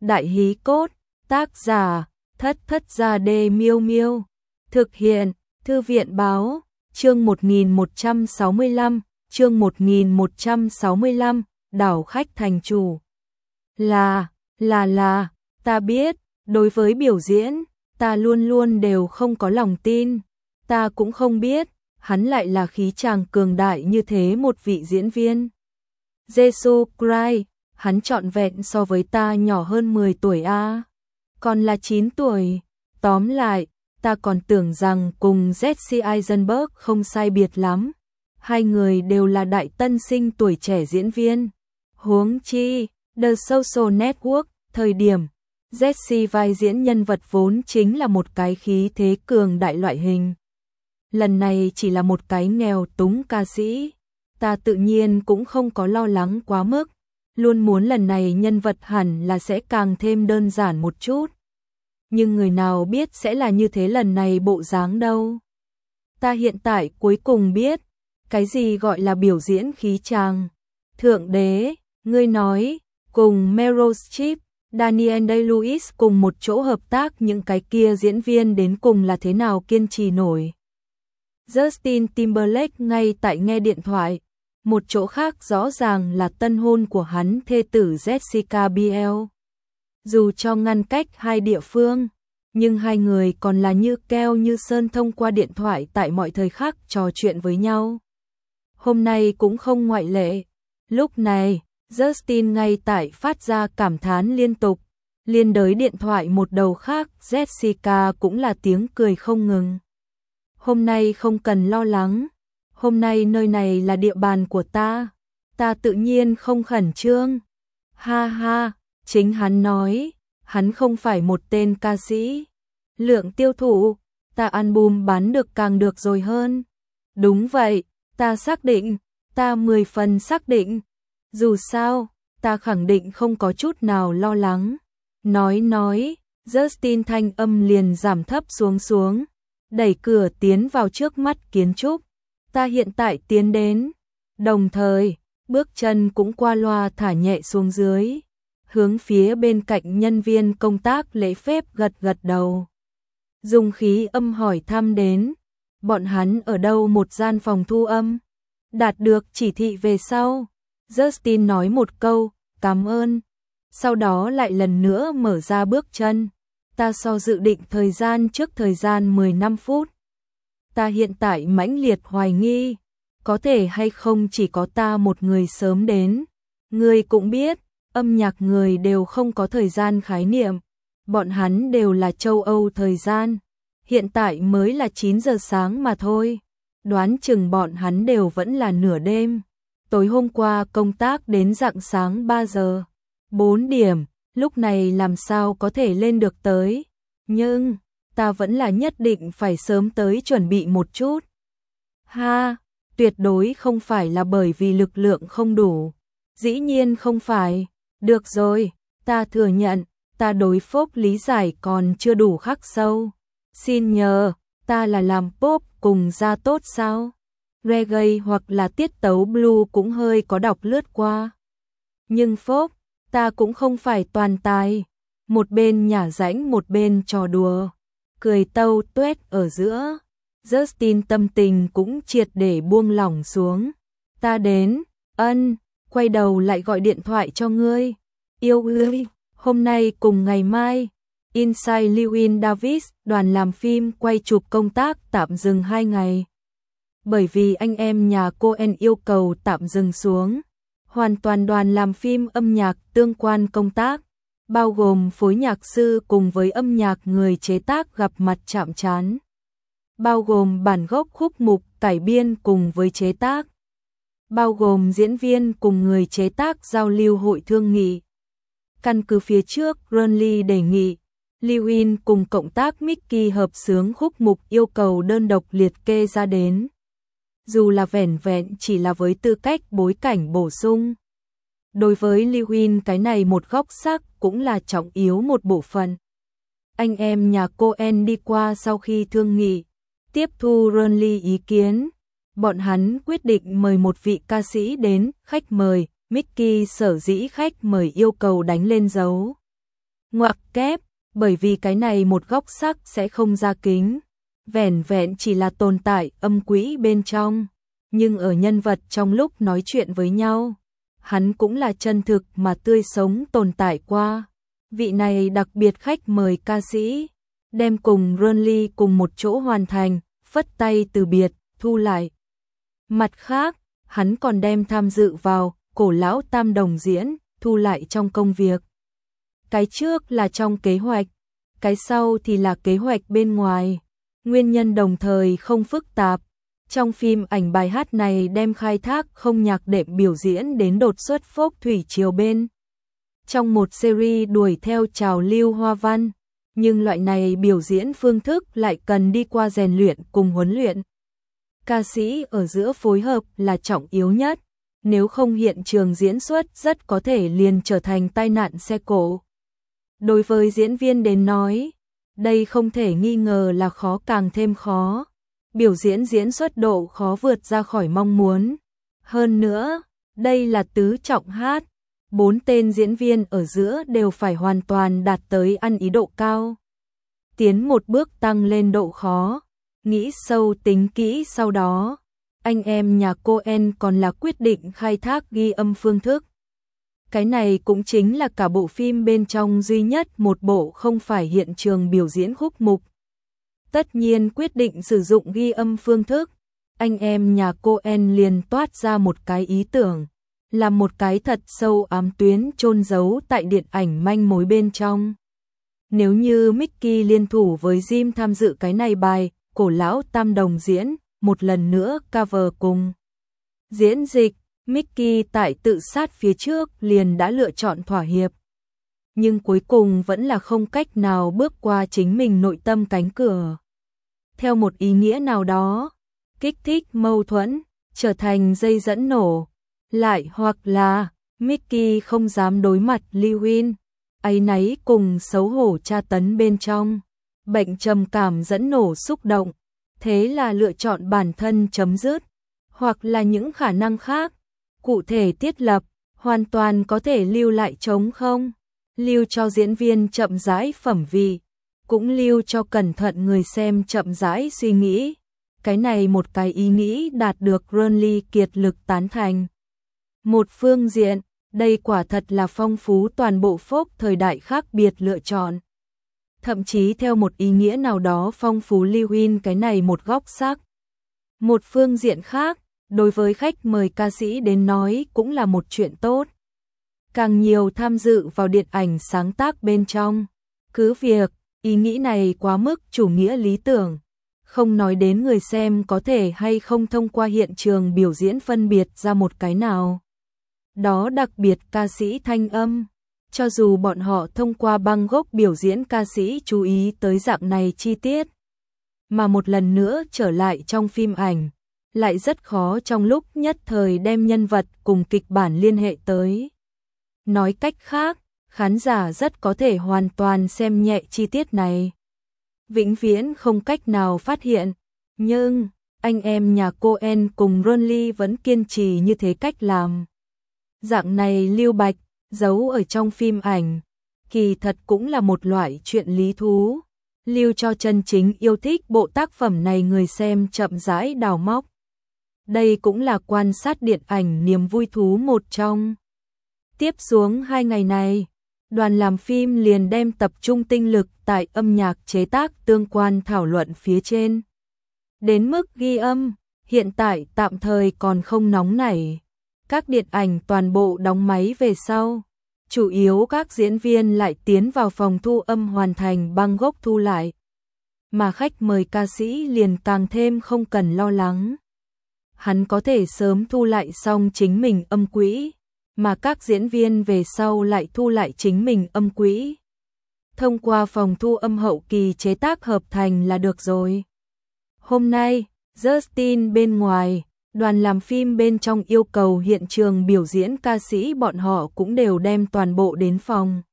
Đại hí cốt, tác giả, Thất Thất Gia Đê Miêu Miêu. Thực hiện, Thư viện báo, chương 1165, chương 1165, đảo khách thành chủ. Là, ta biết, đối với biểu diễn, ta luôn luôn đều không có lòng tin. Ta cũng không biết, hắn lại là khí chàng cường đại như thế một vị diễn viên. Jesus Christ, hắn trọn vẹn so với ta nhỏ hơn 10 tuổi a, còn là 9 tuổi. Tóm lại, ta còn tưởng rằng cùng Jesse Eisenberg không sai biệt lắm. Hai người đều là đại tân sinh tuổi trẻ diễn viên. Huống chi, The Social Network, thời điểm, Jesse vai diễn nhân vật vốn chính là một cái khí thế cường đại loại hình. Lần này chỉ là một cái nghèo túng ca sĩ. Ta tự nhiên cũng không có lo lắng quá mức. Luôn muốn lần này nhân vật hẳn là sẽ càng thêm đơn giản một chút. Nhưng người nào biết sẽ là như thế lần này bộ dáng đâu. Ta hiện tại cuối cùng biết, cái gì gọi là biểu diễn khí chàng. Thượng đế, ngươi nói, cùng Meryl Streep, Daniel Day-Lewis cùng một chỗ hợp tác những cái kia diễn viên đến cùng là thế nào kiên trì nổi. Justin Timberlake ngay tại nghe điện thoại. Một chỗ khác rõ ràng là tân hôn của hắn thê tử Jessica Biel. Dù cho ngăn cách hai địa phương, nhưng hai người còn là như keo như sơn thông qua điện thoại tại mọi thời khắc trò chuyện với nhau. Hôm nay cũng không ngoại lệ. Lúc này, Justin ngay tại phát ra cảm thán liên tục. Liên đới điện thoại một đầu khác, Jessica cũng là tiếng cười không ngừng. Hôm nay không cần lo lắng. Hôm nay nơi này là địa bàn của ta. Ta tự nhiên không khẩn trương. Ha ha, chính hắn nói, hắn không phải một tên ca sĩ. Lượng tiêu thụ, ta album bán được càng được rồi hơn. Đúng vậy, ta xác định, ta 10 phần xác định. Dù sao, ta khẳng định không có chút nào lo lắng. Nói, Justin thanh âm liền giảm thấp xuống, đẩy cửa tiến vào trước mắt kiến trúc. Ta hiện tại tiến đến, đồng thời, bước chân cũng qua loa thả nhẹ xuống dưới, hướng phía bên cạnh nhân viên công tác lễ phép gật đầu. Dùng khí âm hỏi thăm đến, bọn hắn ở đâu một gian phòng thu âm, đạt được chỉ thị về sau. Justin nói một câu, cảm ơn, sau đó lại lần nữa mở ra bước chân. Ta so dự định thời gian trước thời gian 15 phút. Ta hiện tại mãnh liệt hoài nghi, có thể hay không chỉ có ta một người sớm đến. Ngươi cũng biết, âm nhạc người đều không có thời gian khái niệm. Bọn hắn đều là châu Âu thời gian. Hiện tại mới là 9 giờ sáng mà thôi. Đoán chừng bọn hắn đều vẫn là nửa đêm. Tối hôm qua công tác đến rạng sáng 3 giờ. 4 điểm, lúc này làm sao có thể lên được tới. Nhưng, ta vẫn là nhất định phải sớm tới chuẩn bị một chút. Ha, tuyệt đối không phải là bởi vì lực lượng không đủ. Dĩ nhiên không phải. Được rồi, ta thừa nhận, ta đối pop lý giải còn chưa đủ khắc sâu. Xin nhờ, ta là làm pop cùng ra tốt sao? Reggae hoặc là tiết tấu blue cũng hơi có đọc lướt qua. Nhưng pop, ta cũng không phải toàn tài. Một bên nhả rãnh một bên trò đùa. Cười tâu tuét ở giữa. Justin tâm tình cũng triệt để buông lỏng xuống. Ta đến, quay đầu lại gọi điện thoại cho ngươi. Yêu ơi, hôm nay cùng ngày mai, Inside Llewyn Davis, đoàn làm phim quay chụp công tác tạm dừng 2 ngày. Bởi vì anh em nhà Coen yêu cầu tạm dừng xuống. Hoàn toàn đoàn làm phim âm nhạc tương quan công tác, bao gồm phối nhạc sư cùng với âm nhạc người chế tác gặp mặt chạm trán. Bao gồm bản gốc khúc mục cải biên cùng với chế tác. Bao gồm diễn viên cùng người chế tác giao lưu hội thương nghị. Căn cứ phía trước Ronly đề nghị, Llewyn cùng cộng tác Mickey hợp xướng khúc mục yêu cầu đơn độc liệt kê ra đến. Dù là vẻn vẹn chỉ là với tư cách bối cảnh bổ sung. Đối với Llewyn cái này một góc sắc cũng là trọng yếu một bộ phận. Anh em nhà Coen đi qua sau khi thương nghị, tiếp thu Ronly ý kiến. Bọn hắn quyết định mời một vị ca sĩ đến, khách mời, Mickey sở dĩ khách mời yêu cầu đánh lên dấu. Ngoặc kép, bởi vì cái này một góc sắc sẽ không ra kính, vẻn vẹn chỉ là tồn tại âm quỹ bên trong, nhưng ở nhân vật trong lúc nói chuyện với nhau, hắn cũng là chân thực mà tươi sống tồn tại qua. Vị này đặc biệt khách mời ca sĩ, đem cùng Ronly cùng một chỗ hoàn thành, phất tay từ biệt, thu lại. Mặt khác, hắn còn đem tham dự vào Cổ Lão Tam Đồng diễn, thu lại trong công việc. Cái trước là trong kế hoạch, cái sau thì là kế hoạch bên ngoài. Nguyên nhân đồng thời không phức tạp. Trong phim ảnh bài hát này đem khai thác không nhạc đệm biểu diễn đến đột xuất phốc thủy triều bên. Trong một series đuổi theo trào lưu hoa văn, nhưng loại này biểu diễn phương thức lại cần đi qua rèn luyện cùng huấn luyện. Ca sĩ ở giữa phối hợp là trọng yếu nhất, nếu không hiện trường diễn xuất rất có thể liền trở thành tai nạn xe cộ. Đối với diễn viên đến nói, đây không thể nghi ngờ là khó càng thêm khó. Biểu diễn diễn xuất độ khó vượt ra khỏi mong muốn. Hơn nữa, đây là tứ trọng hát, 4 tên diễn viên ở giữa đều phải hoàn toàn đạt tới ăn ý độ cao. Tiến một bước tăng lên độ khó, nghĩ sâu tính kỹ sau đó, anh em nhà Coen còn là quyết định khai thác ghi âm phương thức. Cái này cũng chính là cả bộ phim bên trong duy nhất một bộ không phải hiện trường biểu diễn khúc mục. Tất nhiên quyết định sử dụng ghi âm phương thức, anh em nhà Coen liền toát ra một cái ý tưởng, là một cái thật sâu ám tuyến chôn giấu tại điện ảnh manh mối bên trong. Nếu như Mickey liên thủ với Jim tham dự cái này bài, Cổ Lão Tam Đồng diễn, một lần nữa cover cùng diễn dịch, Mickey tại tự sát phía trước liền đã lựa chọn thỏa hiệp. Nhưng cuối cùng vẫn là không cách nào bước qua chính mình nội tâm cánh cửa. Theo một ý nghĩa nào đó, kích thích mâu thuẫn, trở thành dây dẫn nổ. Lại hoặc là, Mickey không dám đối mặt Lewin, áy náy cùng xấu hổ tra tấn bên trong. Bệnh trầm cảm dẫn nổ xúc động, thế là lựa chọn bản thân chấm dứt. Hoặc là những khả năng khác, cụ thể thiết lập, hoàn toàn có thể lưu lại trống không. Lưu cho diễn viên chậm rãi phẩm vị, cũng lưu cho cẩn thận người xem chậm rãi suy nghĩ. Cái này một cái ý nghĩ đạt được Ronly kiệt lực tán thành. Một phương diện, đây quả thật là phong phú toàn bộ folk thời đại khác biệt lựa chọn. Thậm chí theo một ý nghĩa nào đó phong phú Lewin cái này một góc sắc. Một phương diện khác, đối với khách mời ca sĩ đến nói cũng là một chuyện tốt. Càng nhiều tham dự vào điện ảnh sáng tác bên trong. Cứ việc, ý nghĩ này quá mức chủ nghĩa lý tưởng. Không nói đến người xem có thể hay không thông qua hiện trường biểu diễn phân biệt ra một cái nào. Đó đặc biệt ca sĩ thanh âm. Cho dù bọn họ thông qua băng gốc biểu diễn ca sĩ chú ý tới dạng này chi tiết. Mà một lần nữa trở lại trong phim ảnh. Lại rất khó trong lúc nhất thời đem nhân vật cùng kịch bản liên hệ tới. Nói cách khác, khán giả rất có thể hoàn toàn xem nhẹ chi tiết này. Vĩnh viễn không cách nào phát hiện, nhưng anh em nhà Coen cùng Ronly vẫn kiên trì như thế cách làm. Dạng này lưu bạch, giấu ở trong phim ảnh, kỳ thật cũng là một loại chuyện lý thú, lưu cho chân chính yêu thích bộ tác phẩm này người xem chậm rãi đào móc. Đây cũng là quan sát điện ảnh niềm vui thú một trong. Tiếp xuống 2 ngày này, đoàn làm phim liền đem tập trung tinh lực tại âm nhạc chế tác tương quan thảo luận phía trên. Đến mức ghi âm, hiện tại tạm thời còn không nóng nảy. Các điện ảnh toàn bộ đóng máy về sau. Chủ yếu các diễn viên lại tiến vào phòng thu âm hoàn thành băng gốc thu lại. Mà khách mời ca sĩ liền càng thêm không cần lo lắng. Hắn có thể sớm thu lại xong chính mình âm quỹ. Mà các diễn viên về sau lại thu lại chính mình âm quỹ. Thông qua phòng thu âm hậu kỳ chế tác hợp thành là được rồi. Hôm nay, Justin bên ngoài, đoàn làm phim bên trong yêu cầu hiện trường biểu diễn ca sĩ bọn họ cũng đều đem toàn bộ đến phòng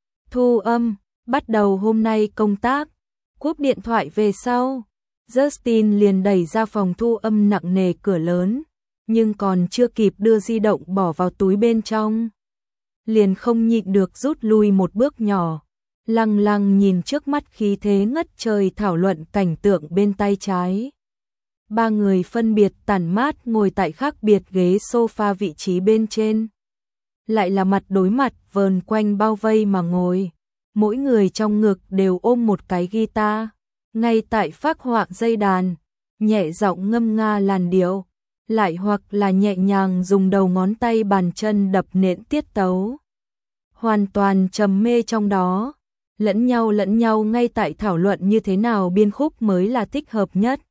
thu âm, bắt đầu hôm nay công tác. Cúp điện thoại về sau, Justin liền đẩy ra phòng thu âm nặng nề cửa lớn. Nhưng còn chưa kịp đưa di động bỏ vào túi bên trong, liền không nhịn được rút lui một bước nhỏ, lăng lăng nhìn trước mắt khí thế ngất trời thảo luận cảnh tượng bên tay trái. Ba người phân biệt tản mát ngồi tại khác biệt ghế sofa vị trí bên trên. Lại là mặt đối mặt vờn quanh bao vây mà ngồi. Mỗi người trong ngực đều ôm một cái guitar. Ngay tại phác họa dây đàn, nhẹ giọng ngâm nga làn điệu. Lại hoặc là nhẹ nhàng dùng đầu ngón tay bàn chân đập nện tiết tấu. Hoàn toàn trầm mê trong đó. Lẫn nhau ngay tại thảo luận như thế nào biên khúc mới là thích hợp nhất.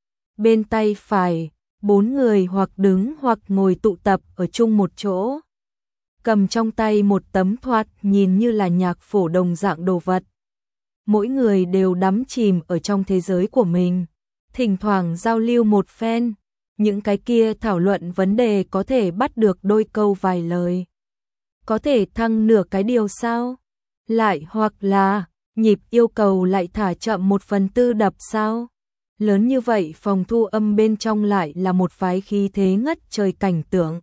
Bên tay phải, 4 người hoặc đứng hoặc ngồi tụ tập ở chung một chỗ. Cầm trong tay một tấm thoạt nhìn như là nhạc phổ đồng dạng đồ vật. Mỗi người đều đắm chìm ở trong thế giới của mình. Thỉnh thoảng giao lưu một phen. Những cái kia thảo luận vấn đề có thể bắt được đôi câu vài lời. Có thể thăng nửa cái điều sao? Lại hoặc là nhịp yêu cầu lại thả chậm 1/4 đập sao? Lớn như vậy phòng thu âm bên trong lại là một phái khí thế ngất trời cảnh tượng.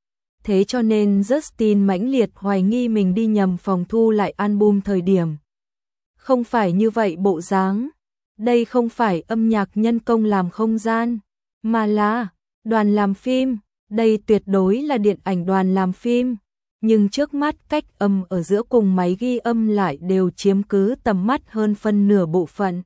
Thế cho nên Justin mãnh liệt hoài nghi mình đi nhầm phòng thu lại album thời điểm. Không phải như vậy bộ dáng. Đây không phải âm nhạc nhân công làm không gian, mà là đoàn làm phim. Đây tuyệt đối là điện ảnh đoàn làm phim. Nhưng trước mắt cách âm ở giữa cùng máy ghi âm lại đều chiếm cứ tầm mắt hơn phân nửa bộ phận.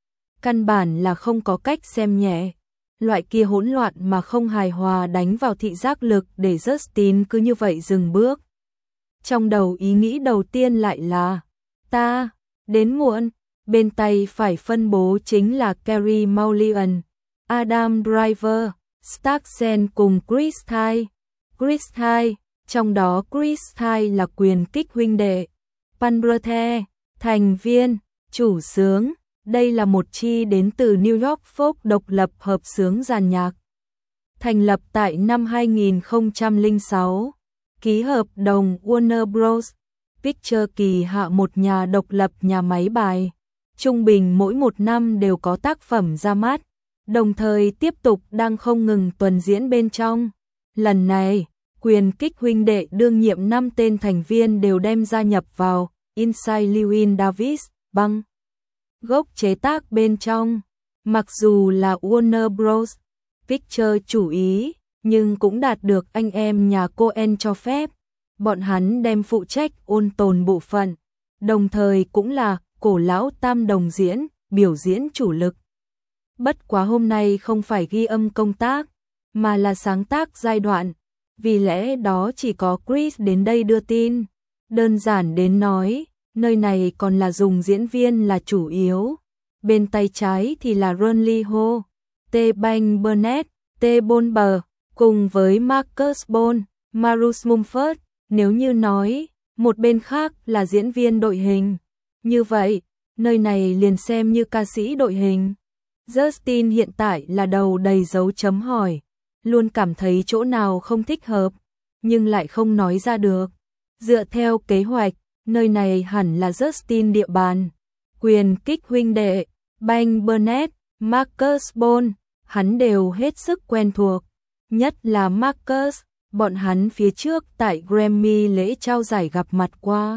Căn bản là không có cách xem nhẹ. Loại kia hỗn loạn mà không hài hòa đánh vào thị giác lực để Justin cứ như vậy dừng bước. Trong đầu ý nghĩ đầu tiên lại là ta đến muộn. Bên tay phải phân bố chính là Carey Mulligan, Adam Driver, Starksen cùng Chris Tye. Chris Tye, trong đó Chris Tye là quyền kích huynh đệ. Panbrothe, thành viên, chủ xướng. Đây là một chi đến từ New York folk độc lập hợp xướng dàn nhạc. Thành lập tại năm 2006, ký hợp đồng Warner Bros. Pictures kỳ hạ một nhà độc lập nhà máy bài. Trung bình mỗi một năm đều có tác phẩm ra mắt, đồng thời tiếp tục đang không ngừng tuần diễn bên trong. Lần này, quyền kích huynh đệ đương nhiệm 5 tên thành viên đều đem gia nhập vào Inside Llewyn Davis, băng gốc chế tác bên trong. Mặc dù là Warner Bros. Pictures chủ ý, nhưng cũng đạt được anh em nhà Coen cho phép. Bọn hắn đem phụ trách ôn tồn bộ phận, đồng thời cũng là cổ lão tam đồng diễn, biểu diễn chủ lực. Bất quá hôm nay không phải ghi âm công tác, mà là sáng tác giai đoạn, vì lẽ đó chỉ có Chris đến đây đưa tin. Đơn giản đến nói, nơi này còn là dùng diễn viên là chủ yếu. Bên tay trái thì là Ron Liho, T. Banh Burnett, T. Bonber, cùng với Marcus Bone, Marus Mumford. Nếu như nói, một bên khác là diễn viên đội hình. Như vậy, nơi này liền xem như ca sĩ đội hình. Justin hiện tại là đầu đầy dấu chấm hỏi, luôn cảm thấy chỗ nào không thích hợp, nhưng lại không nói ra được. Dựa theo kế hoạch, nơi này hẳn là Justin địa bàn. Quyền kích huynh đệ, Banh Burnett, Marcus Bone, hắn đều hết sức quen thuộc. Nhất là Marcus, bọn hắn phía trước tại Grammy lễ trao giải gặp mặt qua.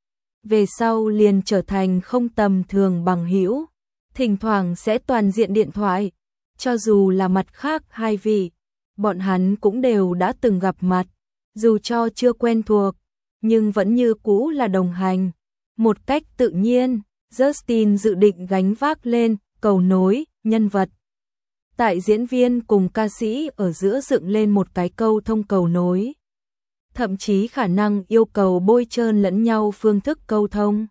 Về sau liền trở thành không tầm thường bằng hữu, thỉnh thoảng sẽ toàn diện điện thoại. Cho dù là mặt khác hai vị, bọn hắn cũng đều đã từng gặp mặt, dù cho chưa quen thuộc, nhưng vẫn như cũ là đồng hành. Một cách tự nhiên, Justin dự định gánh vác lên cầu nối nhân vật. Tại diễn viên cùng ca sĩ ở giữa dựng lên một cái câu thông cầu nối. Thậm chí khả năng yêu cầu bôi trơn lẫn nhau phương thức câu thông.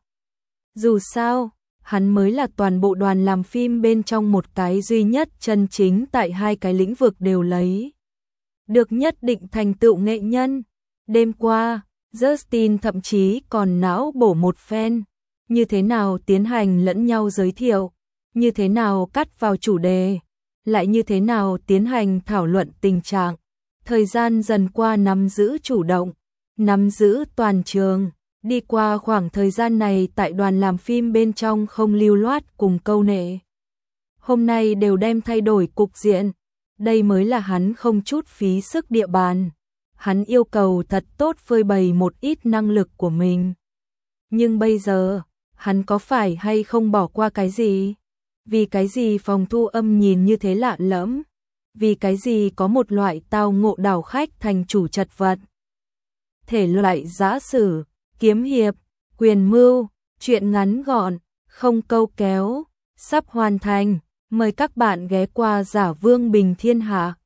Dù sao, hắn mới là toàn bộ đoàn làm phim bên trong một cái duy nhất chân chính tại hai cái lĩnh vực đều lấy được nhất định thành tựu nghệ nhân. Đêm qua, Justin thậm chí còn não bổ một phen, như thế nào tiến hành lẫn nhau giới thiệu, như thế nào cắt vào chủ đề, lại như thế nào tiến hành thảo luận tình trạng. Thời gian dần qua nắm giữ chủ động, nắm giữ toàn trường. Đi qua khoảng thời gian này tại đoàn làm phim bên trong không lưu loát cùng câu nệ. Hôm nay đều đem thay đổi cục diện. Đây mới là hắn không chút phí sức địa bàn. Hắn yêu cầu thật tốt phơi bày một ít năng lực của mình. Nhưng bây giờ, hắn có phải hay không bỏ qua cái gì? Vì cái gì phòng thu âm nhìn như thế lạ lẫm? Vì cái gì có một loại tao ngộ đảo khách thành chủ chật vật? Thể loại giã sử, kiếm hiệp, quyền mưu, truyện ngắn gọn, không câu kéo, sắp hoàn thành. Mời các bạn ghé qua Giả Vương Bình Thiên Hạ.